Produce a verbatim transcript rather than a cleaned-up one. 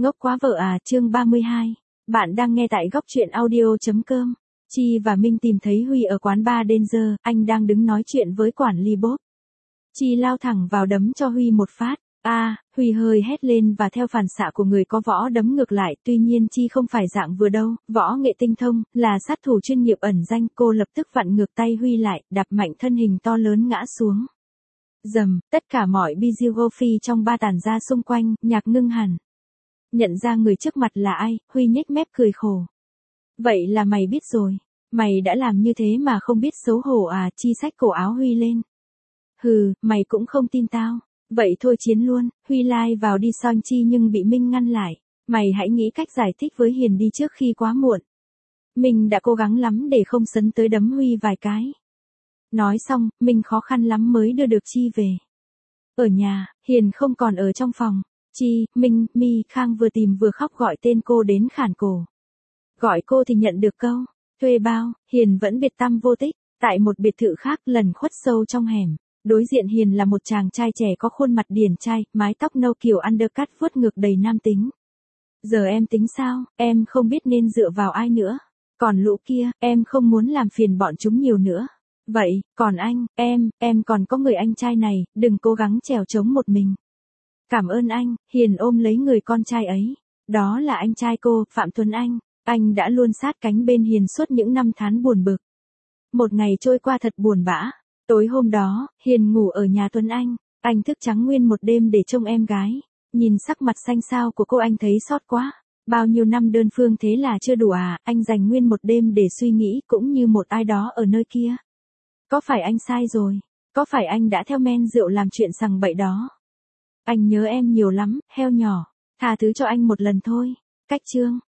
Ngốc quá vợ à, chương ba mươi hai. Bạn đang nghe tại góc truyện audio.com. Chi và Minh tìm thấy Huy ở quán bar Danger, anh đang đứng nói chuyện với quản lý Bob. Chi lao thẳng vào đấm cho Huy một phát. A, à, Huy hơi hét lên và theo phản xạ của người có võ đấm ngược lại, tuy nhiên Chi không phải dạng vừa đâu, võ nghệ tinh thông, là sát thủ chuyên nghiệp ẩn danh, cô lập tức vặn ngược tay Huy lại, đạp mạnh thân hình to lớn ngã xuống. Dầm, tất cả mọi Bizigofi trong ba tản ra xung quanh, nhạc ngưng hẳn. Nhận ra người trước mặt là ai, Huy nhếch mép cười khổ. Vậy là mày biết rồi, mày đã làm như thế mà không biết xấu hổ à, Chi xách cổ áo Huy lên. Hừ, mày cũng không tin tao. Vậy thôi chiến luôn, Huy lai vào đi son Chi nhưng bị Minh ngăn lại. Mày hãy nghĩ cách giải thích với Hiền đi trước khi quá muộn. Minh đã cố gắng lắm để không sấn tới đấm Huy vài cái. Nói xong, Minh khó khăn lắm mới đưa được Chi về. Ở nhà, Hiền không còn ở trong phòng. Chi, Minh, Mi, Khang vừa tìm vừa khóc gọi tên cô đến khản cổ. Gọi cô thì nhận được câu, thuê bao, Hiền vẫn biệt tăm vô tích. Tại một biệt thự khác lần khuất sâu trong hẻm. Đối diện Hiền là một chàng trai trẻ có khuôn mặt điển trai, mái tóc nâu kiểu undercut vuốt ngược đầy nam tính. Giờ em tính sao, em không biết nên dựa vào ai nữa. Còn lũ kia, em không muốn làm phiền bọn chúng nhiều nữa. Vậy, còn anh, em, em còn có người anh trai này, đừng cố gắng trèo trống một mình. Cảm ơn anh, Hiền ôm lấy người con trai ấy. Đó là anh trai cô, Phạm Tuấn Anh. Anh đã luôn sát cánh bên Hiền suốt những năm tháng buồn bực. Một ngày trôi qua thật buồn bã. Tối hôm đó, Hiền ngủ ở nhà Tuấn Anh. Anh thức trắng nguyên một đêm để trông em gái. Nhìn sắc mặt xanh xao của cô anh thấy xót quá. Bao nhiêu năm đơn phương thế là chưa đủ à, anh dành nguyên một đêm để suy nghĩ cũng như một ai đó ở nơi kia. Có phải anh sai rồi? Có phải anh đã theo men rượu làm chuyện sằng bậy đó? Anh nhớ em nhiều lắm, heo nhỏ. Tha thứ cho anh một lần thôi. Cách chương.